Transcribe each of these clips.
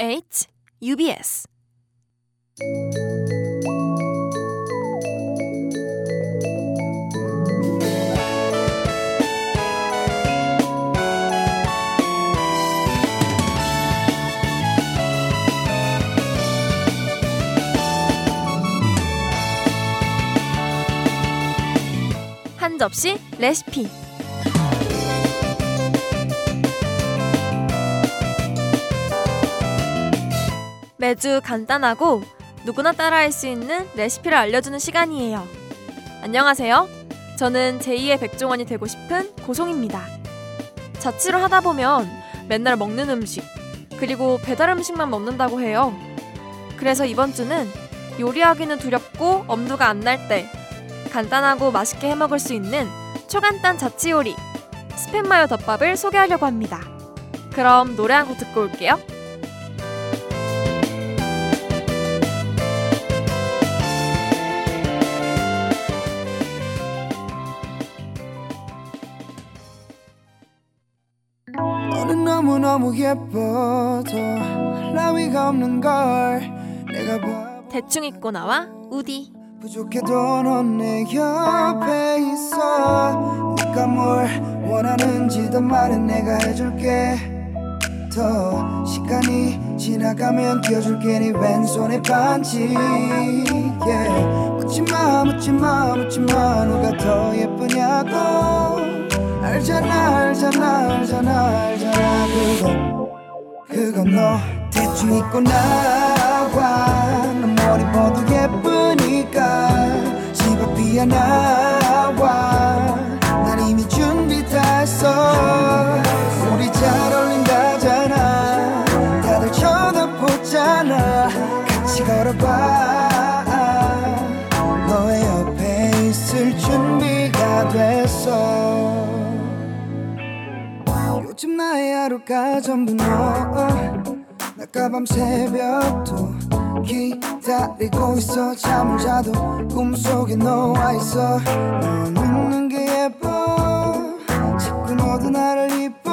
UH, UBS. 한 접시 레시피. 매주 간단하고 누구나 따라할 수 있는 레시피를 알려주는 시간이에요. 안녕하세요. 저는 제2의 백종원이 되고 싶은 고송입니다. 자취를 하다 보면 맨날 먹는 음식, 그리고 배달 음식만 먹는다고 해요. 그래서 이번 주는 요리하기는 두렵고 엄두가 안 날 때 간단하고 맛있게 해먹을 수 있는 초간단 자취 요리, 스팸 마요 덮밥을 소개하려고 합니다. 그럼 노래 한 곡 듣고 올게요. 너는 너무너무 예뻐도 라위가 없는 걸 내가 봐. 대충 입고 나와 우디. 부족해도 넌 내 옆에 있어. 네가 뭘 원하는지 더 말은 내가 해줄게. 더 시간이 지나가면 껴줄게 네 왼손에 반지. yeah. 묻지마 묻지마 묻지마 누가 더 예쁘냐고. 알잖아 알잖아 알잖아 알잖아. 그건 너 대충 입고 나와. 너 머리 봐도 예쁘니까 집 앞이야 나와. 난 이미 준비 다 했어. 우리 잘 어울린다잖아. 다들 쳐다보잖아. 같이 걸어봐. 너의 옆에 있을 준비가 됐어. 요즘 나의 하루가 전부 너. 나가 밤새벽도 기다리고 있어. 잠을 자도 꿈속에 너와 있어. 너 웃는 게 예뻐. 자꾸 너도 나를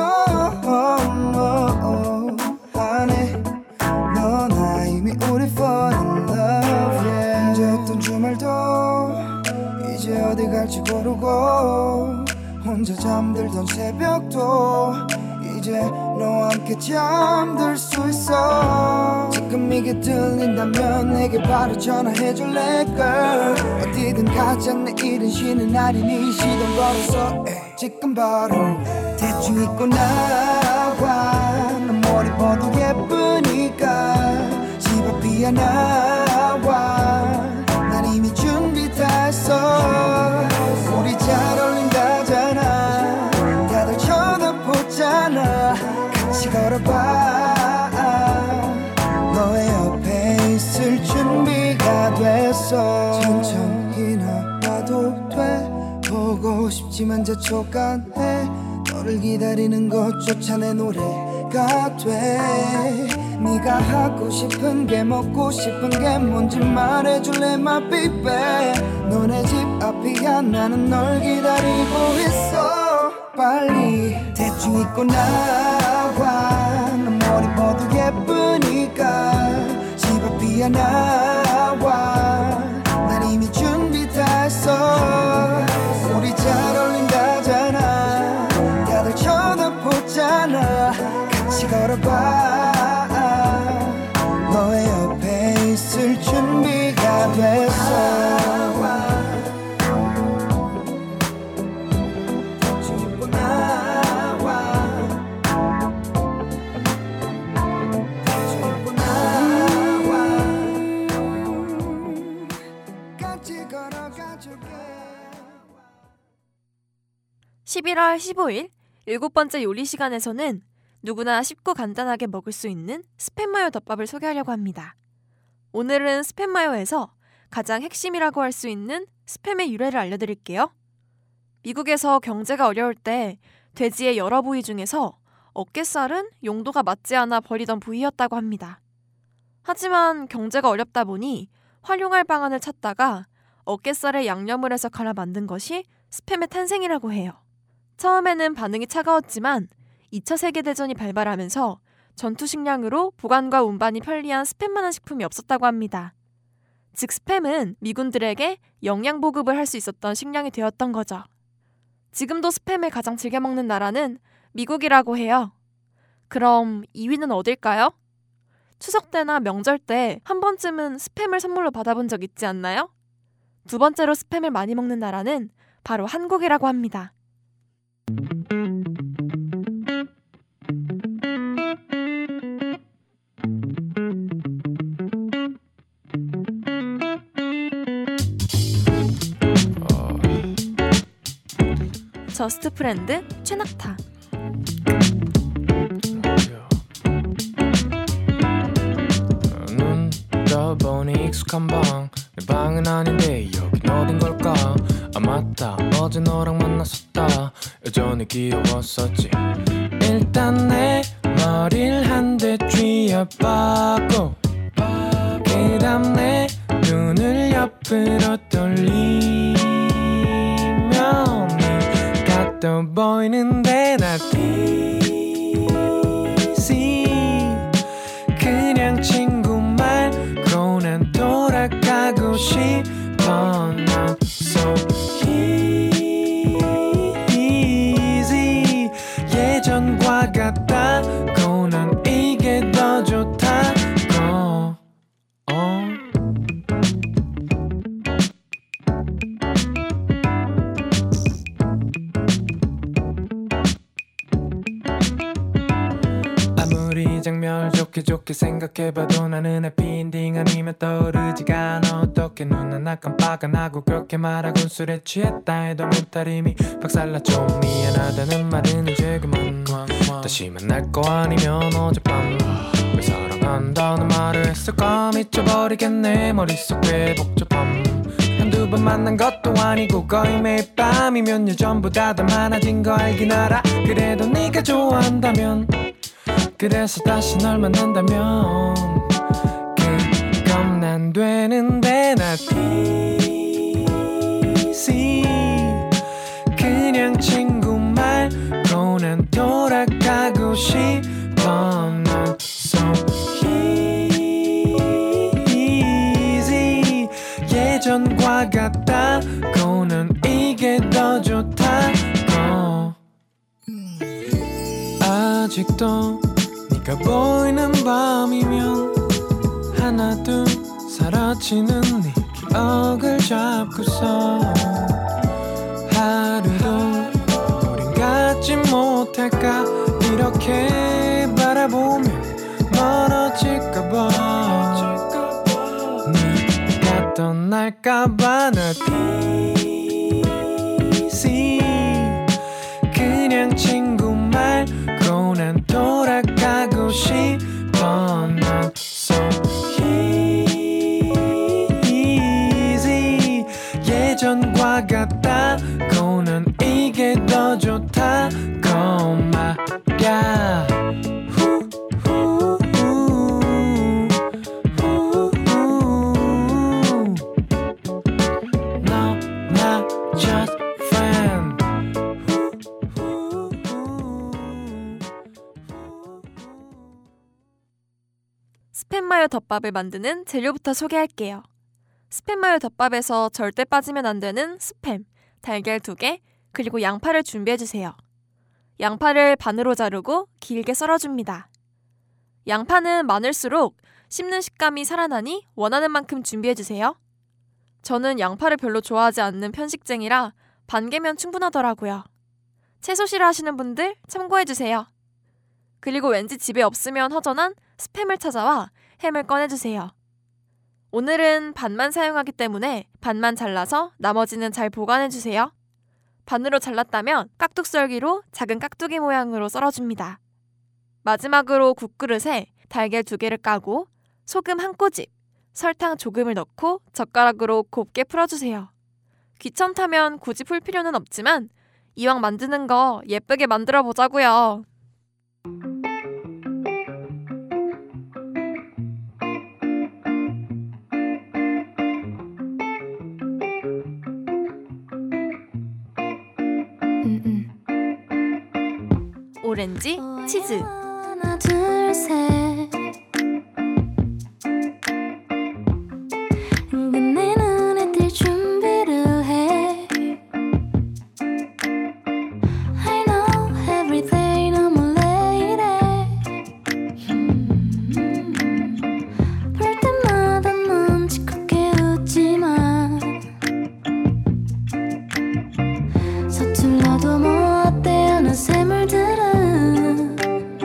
이뻐하네. 너 나 이미 우리 fall in love yeah. 혼자였던 주말도 이제 어디 갈지 모르고. 혼자 잠들던 새벽도 이제 너와 함께 잠들 수 있어. 지금 이게 들린다면 내게 바로 전화해줄래 girl. 어디든 가자 내일은 쉬는 날이니 시동 걸어서 지금 바로 대충 입고 나와. 너 머리 봐도 예쁘니까 집 앞이야 나와. 난 이미 준비 다 했어. 우리 잘 어울린다잖아. 다들 쳐다보잖아. 같이 걸어봐. 너의 옆에 있을 준비가 됐어. 천천히 나와도 돼. 보고 싶지만 재촉안해. 너를 기다리는 것조차 내 노래가 돼. 네가 하고 싶은 게 먹고 싶은 게 뭔지 말해줄래 my baby. 너네 집 앞이야 나는 널 기다리고 있어. 빨리 대충 입고 나와. 너 머리 봐도 예쁘니까 집 앞이야 나와. 난 이미 준비 다 했어. 우리 잘 어울린다잖아. 다들 쳐다보잖아. 같이 걸어봐. 너의 옆에 있을 준비가 됐어. 같이 걸어가줄게. 11월 15일 7번째 요리 시간에서는 누구나 쉽고 간단하게 먹을 수 있는 스팸 마요 덮밥을 소개하려고 합니다. 오늘은 스팸 마요에서 가장 핵심이라고 할 수 있는 스팸의 유래를 알려드릴게요. 미국에서 경제가 어려울 때 돼지의 여러 부위 중에서 어깨살은 용도가 맞지 않아 버리던 부위였다고 합니다. 하지만 경제가 어렵다 보니 활용할 방안을 찾다가 어깨살에 양념을 해서 갈아 만든 것이 스팸의 탄생이라고 해요. 처음에는 반응이 차가웠지만 2차 세계대전이 발발하면서 전투 식량으로 보관과 운반이 편리한 스팸만한 식품이 없었다고 합니다. 즉 스팸은 미군들에게 영양 보급을 할 수 있었던 식량이 되었던 거죠. 지금도 스팸을 가장 즐겨 먹는 나라는 미국이라고 해요. 그럼 2위는 어딜까요? 추석 때나 명절 때 한 번쯤은 스팸을 선물로 받아본 적 있지 않나요? 두 번째로 스팸을 많이 먹는 나라는 바로 한국이라고 합니다. 저스트 프렌드 최낙타. 눈 떠보니 익숙한 방, 내 방은 아닌데 여긴 어딘 걸까? 아 맞다, 어제 너랑 만났었다. 여전히 귀여웠었지. 일단 내 머리를 한 대 쥐어박고 그 다음 내 눈을 옆으로 돌리면 네가 또 보이는데 나 easy 그냥 친구 말고 난 돌아가고 싶어. Not so easy 예전과 같다고 난 이게 더 좋다고. 아무리 장면 좋게 생각해봐도 나는 해피엔딩 아니면 떠오르지가 않아. 어떻게 눈 하나 깜빡 안 하고 그렇게 말하곤 술에 취했다 해도 멘탈 이미 박살났죠. 미안하다는 말은 이제 그만. 다시 만날 거 아니면 어젯밤 왜 사랑한다는 말을 했을까. 미쳐버리겠네 머릿속에 복잡함. 한두 번 만난 것도 아니고 거의 매일 밤이 몇 년 전보다 더 많아진 거 알긴 알아. 그래도 네가 좋아한다면 그래서 다시 널 만난다면 그건 난 되는데 나 easy 그냥 친구 말고 난 돌아가고 싶어. Not so easy 예전과 같다고 난 이게 더 좋다고. 아직도 네가 보이는 밤이면 하나 둘 사라지는 네 기억을 잡고서 하루도 우린 갖지 못할까. 이렇게 바라보며 멀어질까봐 네가 떠날까봐. 나 easy 그냥 친구 말고 난 돌아가고 싶어. Not so easy 예전과 같다고 난 이게 더 좋다고 말야. No, not just friend. 스팸 마요 덮밥을 만드는 재료부터 소개할게요. 스팸 마요 덮밥에서 절대 빠지면 안 되는 스팸, 달걀 2개, 그리고 양파를 준비해주세요. 양파를 반으로 자르고 길게 썰어줍니다. 양파는 많을수록 씹는 식감이 살아나니 원하는 만큼 준비해주세요. 저는 양파를 별로 좋아하지 않는 편식쟁이라 반 개면 충분하더라고요. 채소 싫어하시는 분들 참고해주세요. 그리고 왠지 집에 없으면 허전한 스팸을 찾아와 햄을 꺼내주세요. 오늘은 반만 사용하기 때문에 반만 잘라서 나머지는 잘 보관해주세요. 반으로 잘랐다면 깍둑썰기로 작은 깍두기 모양으로 썰어줍니다. 마지막으로 국그릇에 달걀 2개를 까고 소금 한 꼬집, 설탕 조금을 넣고 젓가락으로 곱게 풀어주세요. 귀찮다면 굳이 풀 필요는 없지만 이왕 만드는 거 예쁘게 만들어 보자고요. 오렌지, 치즈. 새 내 눈에 뜰 준비를 해 I know everyday 너무 late 볼 때마다 넌 짓궂게 웃지만 서툴러도 뭐 어때 하는 샘물들은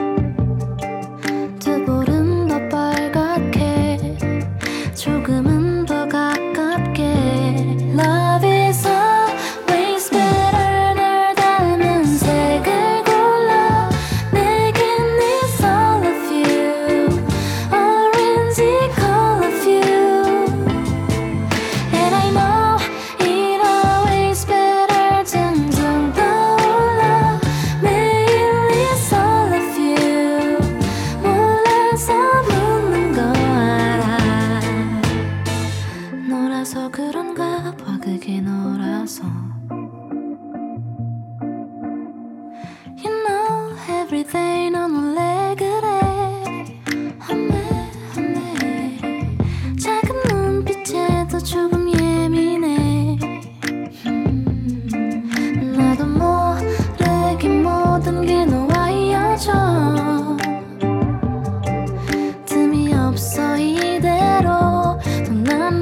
두 볼은 더 빨갛게 조금은 더 가깝게 Love is always better 널 닮은 색을 골라 내겐 it's all of you Orange color of you And I know it always better 점점 떠올라 매일 it's all of you 몰라서 묻는 거 알아 놀아서 그런가 봐 그게 놀아서 You know everyday 넌 원래 그래 험해 작은 눈빛에도 조금 예민해 나도 모르게 모든 게 너와 이어져 틈이 없어 이대로 또 난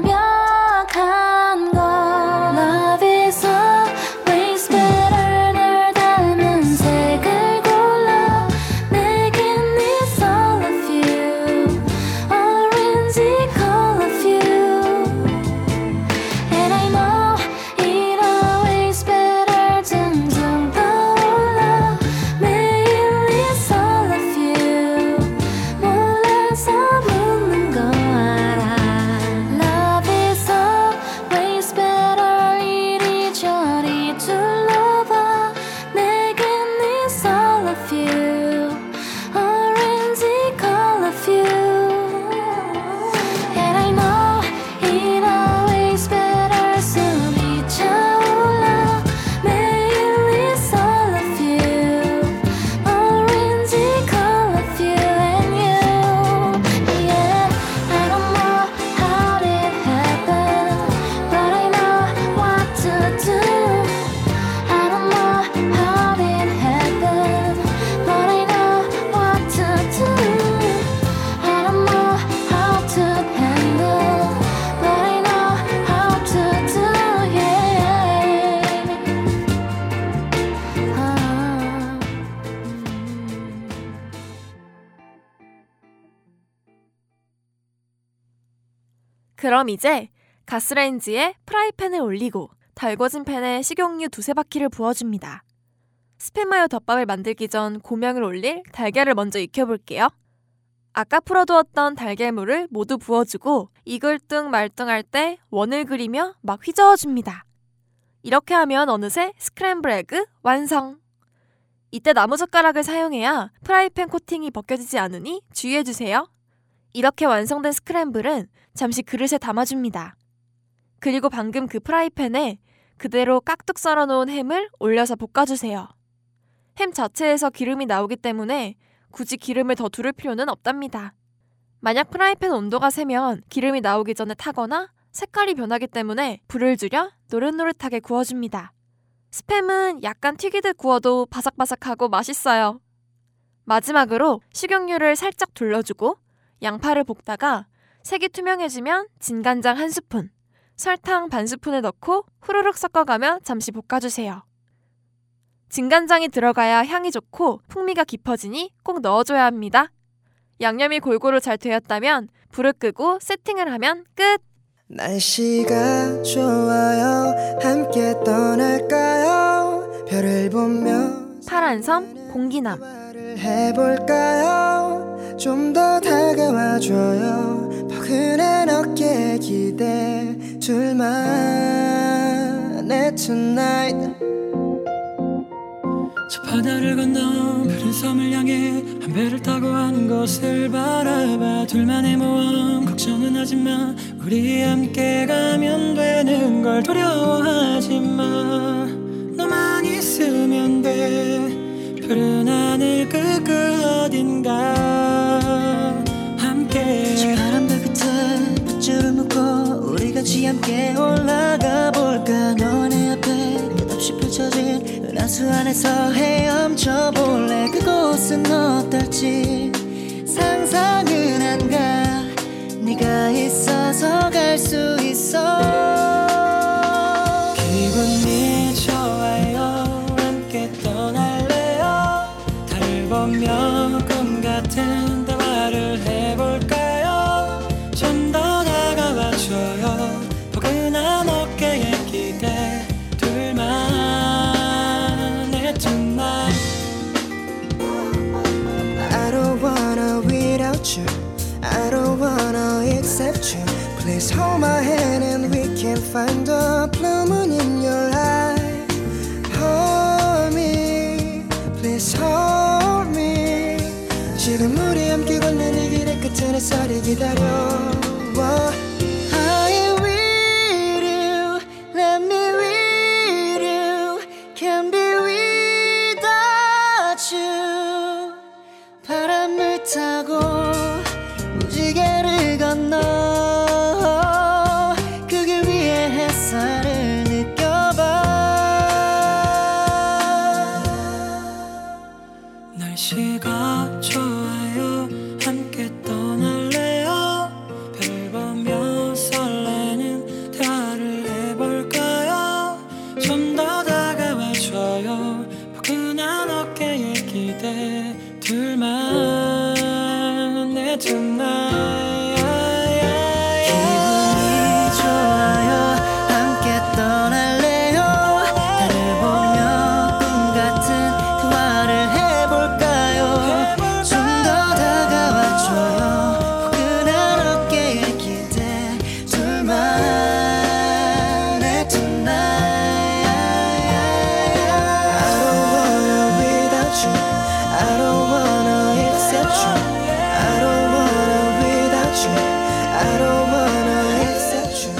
완벽한 걸 Love is always better 널 닮은 색을 골라 내겐 it's all of you Orange color of you And I know it always better 점점 떠올라 매일 it's all of you 몰라서 묻는 거 알아 Love is always better 이리저리 둘러봐 내겐 it's all of you Orange color of you And I know it always better 숨이 차올라 매일 it's all of you Orange color of you and you Yeah I don't know how it happened But I know what to do I don't know how it happened But I know what to do I don't know how to handle But I know how to do yeah 그럼 이제 가스레인지에 프라이팬을 올리고 달궈진 팬에 식용유 2-3바퀴를 부어줍니다. 스팸마요 덮밥을 만들기 전 고명을 올릴 달걀을 먼저 익혀볼게요. 아까 풀어두었던 달걀물을 모두 부어주고 익을 둥 말 둥 할 때 원을 그리며 막 휘저어줍니다. 이렇게 하면 어느새 스크램블 에그 완성! 이때 나무젓가락을 사용해야 프라이팬 코팅이 벗겨지지 않으니 주의해주세요. 이렇게 완성된 스크램블은 잠시 그릇에 담아줍니다. 그리고 방금 그 프라이팬에 그대로 깍둑 썰어놓은 햄을 올려서 볶아주세요. 햄 자체에서 기름이 나오기 때문에 굳이 기름을 더 두를 필요는 없답니다. 만약 프라이팬 온도가 세면 기름이 나오기 전에 타거나 색깔이 변하기 때문에 불을 줄여 노릇노릇하게 구워줍니다. 스팸은 약간 튀기듯 구워도 바삭바삭하고 맛있어요. 마지막으로 식용유를 살짝 둘러주고 양파를 볶다가 색이 투명해지면 진간장 1스푼, 설탕 반스푼을 넣고 후루룩 섞어가며 잠시 볶아주세요. 진간장이 들어가야 향이 좋고 풍미가 깊어지니 꼭 넣어줘야 합니다. 양념이 골고루 잘 되었다면 불을 끄고 세팅을 하면 끝! 날씨가 좋아요 함께 떠날까요 별을 보며 파란섬 공기남 대화를 해볼까요 좀 더 다가와줘요 포근한 어깨 기대 둘만의 tonight 저 바다를 건너 푸른 섬을 향해 한 배를 타고 하는 것을 바라봐 둘만의 모험 걱정은 하지마 우리 함께 가면 되는 걸 두려워하지마 너만 있으면 돼 푸른 하늘 그 어딘가 함께 시원한 별 끝에 밧줄을 묶고 우리 같이 함께 올라가 볼까. 너와 내 앞에 끝없이 펼쳐진 은하수 안에서 헤엄쳐 볼래. 그곳은 어떨지 상상은 안가. 네가 있어서 갈 수 있어. 기분이 좋아요. 함께 떠날래요. 달 보며 꿈 같은 대화를 해볼까요. 좀 더 다가와줘요. 포근한 어깨에 기대 둘만의 tonight. I don't wanna without you. I don't wanna accept you. Please hold my hand and we can find the blue moon in your eye. Hold me, please hold me. 지금 우리 함께 걷는 이 길의 끝에 내 살이 기다려. I with you, let me with you. Can't be without you. 바람을 타고 무지개를 건너 그 길 위에 햇살을 느껴봐. 날씨가 좋아요. 함께 떠날래요. 별 보며 설레는 대화를 해볼까요. 좀 더 다가와줘요. 포근한 어깨에 기대 둘만의 tonight. 기분이 좋아요. 함께 떠날래요. 달을 보며 꿈 같은 대화를 해볼까요. 좀 더 다가와줘요. 포근한 어깨에 기대 둘만의 tonight. I don't wanna without you. I don't wanna accept you. I don't wanna without you. I don't wanna accept you.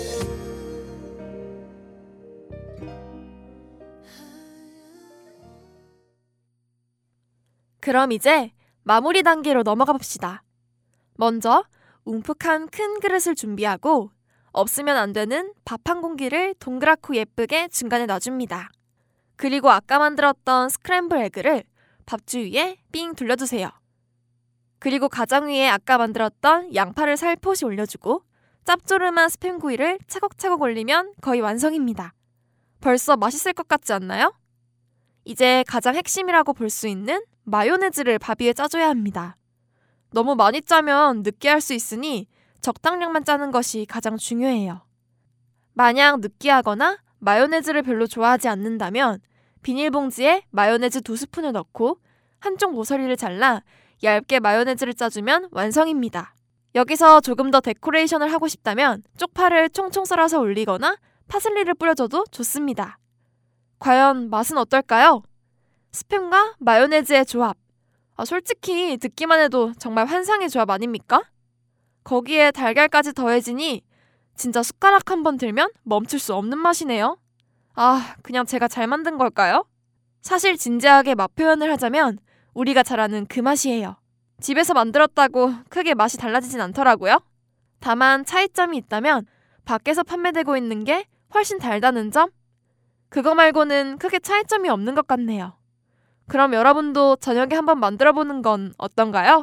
그럼 이제 마무리 단계로 넘어가 봅시다. 먼저 웅푹한 큰 그릇을 준비하고 없으면 안 되는 밥 한 공기를 동그랗고 예쁘게 중간에 놔줍니다. 그리고 아까 만들었던 스크램블 에그를 밥주 위에 삥 둘러주세요. 그리고 가장 위에 아까 만들었던 양파를 살포시 올려주고 짭조름한 스팸 구이를 차곡차곡 올리면 거의 완성입니다. 벌써 맛있을 것 같지 않나요? 이제 가장 핵심이라고 볼 수 있는 마요네즈를 밥 위에 짜줘야 합니다. 너무 많이 짜면 느끼할 수 있으니 적당량만 짜는 것이 가장 중요해요. 만약 느끼하거나 마요네즈를 별로 좋아하지 않는다면 비닐봉지에 마요네즈 2스푼을 넣고 한쪽 모서리를 잘라 얇게 마요네즈를 짜주면 완성입니다. 여기서 조금 더 데코레이션을 하고 싶다면 쪽파를 총총 썰어서 올리거나 파슬리를 뿌려줘도 좋습니다. 과연 맛은 어떨까요? 스팸과 마요네즈의 조합. 솔직히 듣기만 해도 정말 환상의 조합 아닙니까? 거기에 달걀까지 더해지니 진짜 숟가락 한 번 들면 멈출 수 없는 맛이네요. 그냥 제가 잘 만든 걸까요? 사실 진지하게 맛 표현을 하자면 우리가 잘 아는 그 맛이에요. 집에서 만들었다고 크게 맛이 달라지진 않더라고요. 다만 차이점이 있다면 밖에서 판매되고 있는 게 훨씬 달다는 점? 그거 말고는 크게 차이점이 없는 것 같네요. 그럼 여러분도 저녁에 한번 만들어보는 건 어떤가요?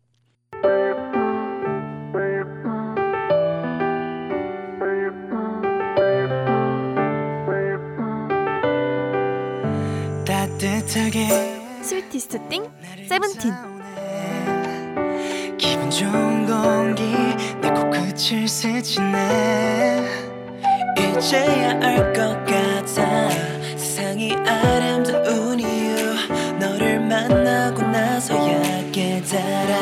따뜻하게 스위티스트 띵 세븐틴. 기분 좋은 공기 내 코끝을 스치네. 이제야 알 것 같아 세상이 아름다운 이유. 너를 만나고 나서야 깨달아.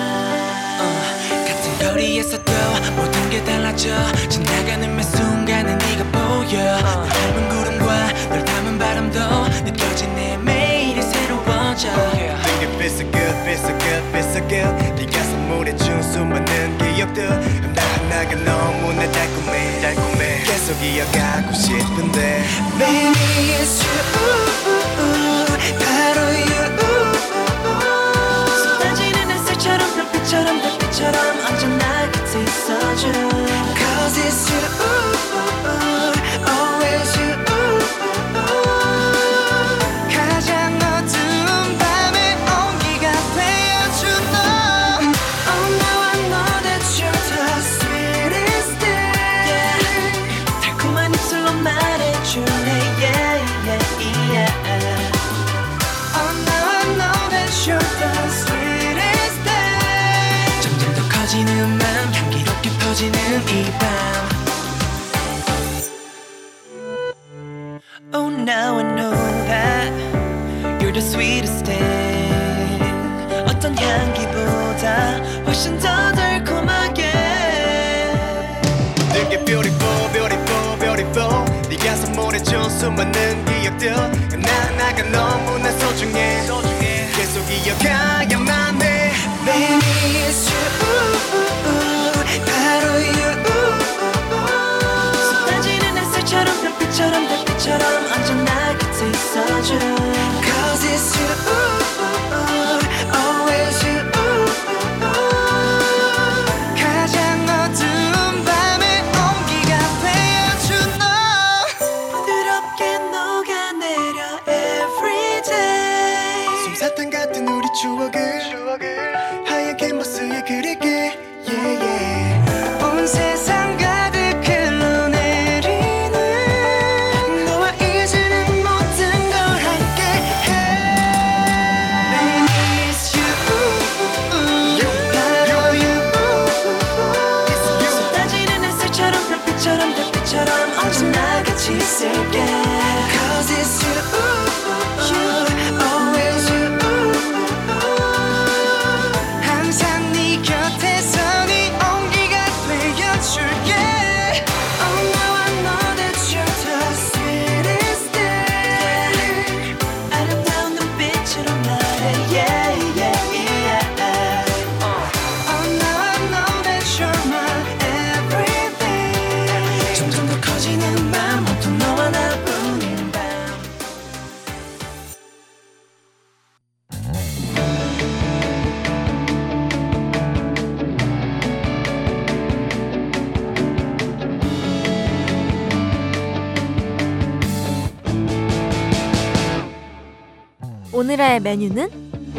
같은 거리에서도 모든 게 달라져. 지나가는 매 순간에 네가 보여. 널 닮은 구름과 널 담은 바람도 느껴진 내 매일이 새로워져. Think it feels so good, feels so good, feels so good. 네가 선물해준 수많은 기억들 하나하나가 너무나 달콤해, 달콤해. 계속 이어가고 싶은데 Baby it's you, 바로 you. 커지는 이 밤 Oh now I know that You're the sweetest thing 어떤 향기보다 훨씬 더 달콤하게 되게 beautiful beautiful beautiful 네가 선물해준 수많은 기억들 나가 너무나 소중해 계속 이어가야만 해 Baby it's you 바로 you 쏟아지는 햇살처럼 별빛처럼 달빛처럼 언제나 곁에 있어줘 Cause it's you always you 가장 어두운 밤의 온기가 되어준 너 부드럽게 녹아내려 everyday 솜사탕 같은 우리 추억을 하얀 캔버스에 그릴게 yeah, yeah. 온 세상 가득 흘러내리는 너와 이제는 모든 걸 함께 해 Baby it's you 바로 you 쏟아지는 햇살처럼 별빛처럼 달빛처럼 언제나 같이 있을게 Cause it's you always you 항상 네 곁에서 네 온기가 되어줄게 Oh now I know that you're the sweetest thing 아름다운 눈빛으로 말해 yeah yeah yeah Oh now I know that you're my everything 점점 더 커지는 맘 온통 너와 나뿐인 밤 오늘의 메뉴는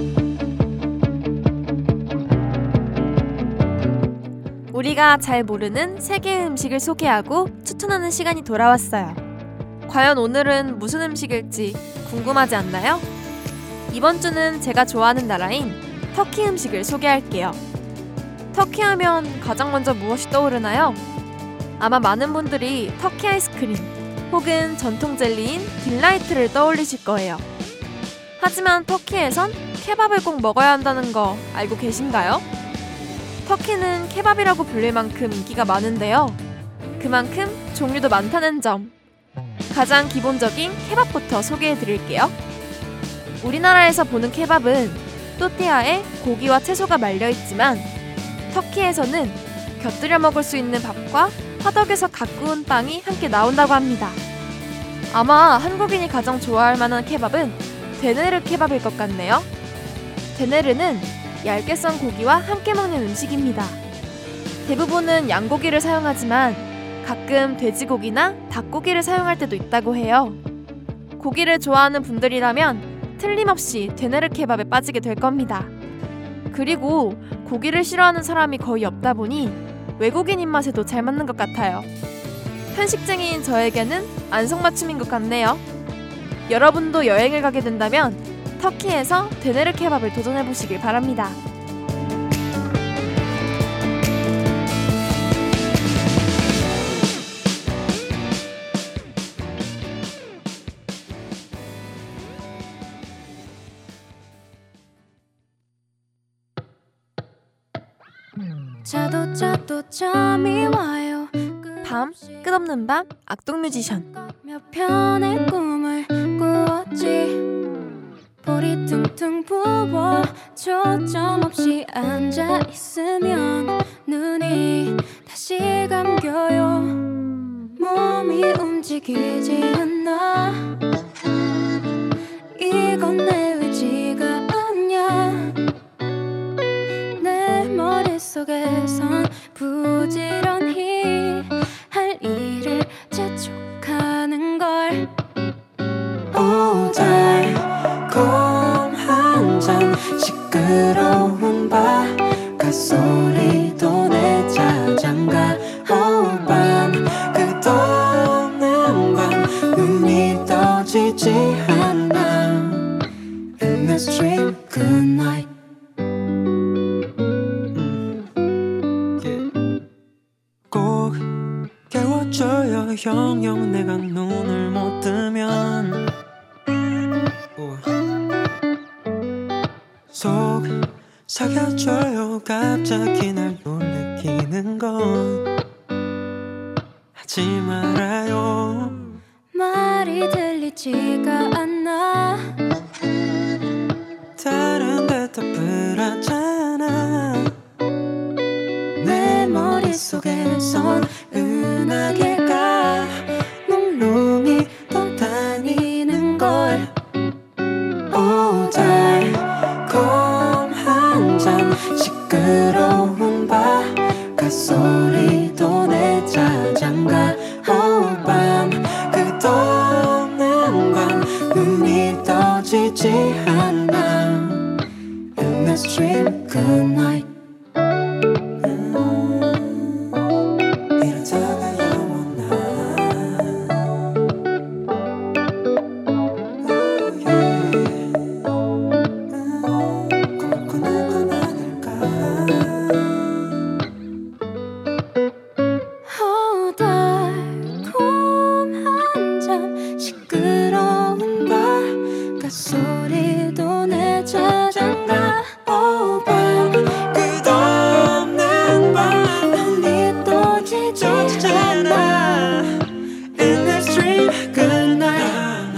우리가 잘 모르는 세계의 음식을 소개하고 추천하는 시간이 돌아왔어요. 과연 오늘은 무슨 음식일지 궁금하지 않나요? 이번 주는 제가 좋아하는 나라인 터키 음식을 소개할게요. 터키 하면 가장 먼저 무엇이 떠오르나요? 아마 많은 분들이 터키 아이스크림 혹은 전통 젤리인 딜라이트를 떠올리실 거예요. 하지만 터키에선 케밥을 꼭 먹어야 한다는 거 알고 계신가요? 터키는 케밥이라고 불릴 만큼 인기가 많은데요. 그만큼 종류도 많다는 점. 가장 기본적인 케밥부터 소개해드릴게요. 우리나라에서 보는 케밥은 또띠아에 고기와 채소가 말려있지만 터키에서는 곁들여 먹을 수 있는 밥과 화덕에서 갓 구운 빵이 함께 나온다고 합니다. 아마 한국인이 가장 좋아할 만한 케밥은 데네르 케밥일 것 같네요. 데네르는 얇게 썬 고기와 함께 먹는 음식입니다. 대부분은 양고기를 사용하지만 가끔 돼지고기나 닭고기를 사용할 때도 있다고 해요. 고기를 좋아하는 분들이라면 틀림없이 데네르 케밥에 빠지게 될 겁니다. 그리고 고기를 싫어하는 사람이 거의 없다 보니 외국인 입맛에도 잘 맞는 것 같아요. 편식쟁이인 저에게는 안성맞춤인 것 같네요. 여러분도 여행을 가게 된다면 터키에서 데네르 케밥을 도전해보시길 바랍니다. 자도 잠이 와요. 밤, 끝없는 밤, 악동 뮤지션. 몇 편의 꿈을 꾸었지. 볼이 퉁퉁 부어 초점 없이 앉아 있으면 눈이 다시 감겨요. 몸이 움직이지 않아. 이건 내 의지가 아니야. 내 머릿속에선 부지런히 할 일을 재촉하는 걸. 오 달콤 한 잔 시끄러운 바깥소리도 내 자장가 밤 끝없는 밤 눈이 떠지지 않아 In the stream good night 영영 내가 눈을 못 뜨면 속 사겨줘요. 갑자기 날 놀래키는 건 하지 말아요. 말이 들리지가 않아. 다른 대답을 하잖아. 내 머릿속에선 은하계가 몽롱히 떠다니는걸. 오 달콤 한 잔 시끄러운 바깥소리도 내 자장가. 오 밤 끝없는 밤 눈이 떠지지 않아. In this dream good night. 이러다가 영원한 꿈을 꾸는 건 아닐까. 오 달콤한 잠 시끄러운 바깥소리도 내 자장가. 오 밤 끝없는 밤 눈이 떠지지 않아. In this dream good night.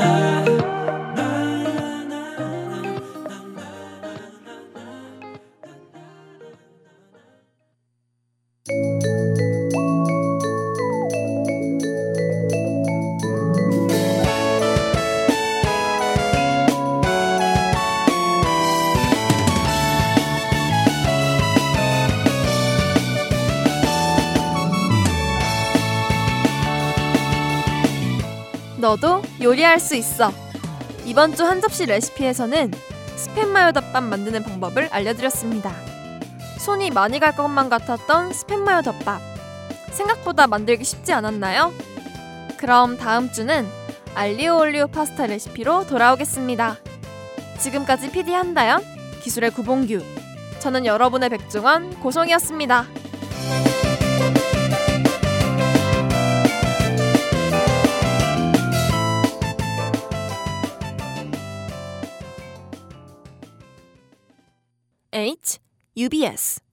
너도 요리할 수 있어. 이번 주 한 접시 레시피에서는 스팸 마요 덮밥 만드는 방법을 알려드렸습니다. 손이 많이 갈 것만 같았던 스팸 마요 덮밥, 생각보다 만들기 쉽지 않았나요? 그럼 다음 주는 알리오 올리오 파스타 레시피로 돌아오겠습니다. 지금까지 PD 한다연, 기술의 구봉규, 저는 여러분의 백종원, 고송이었습니다. UBS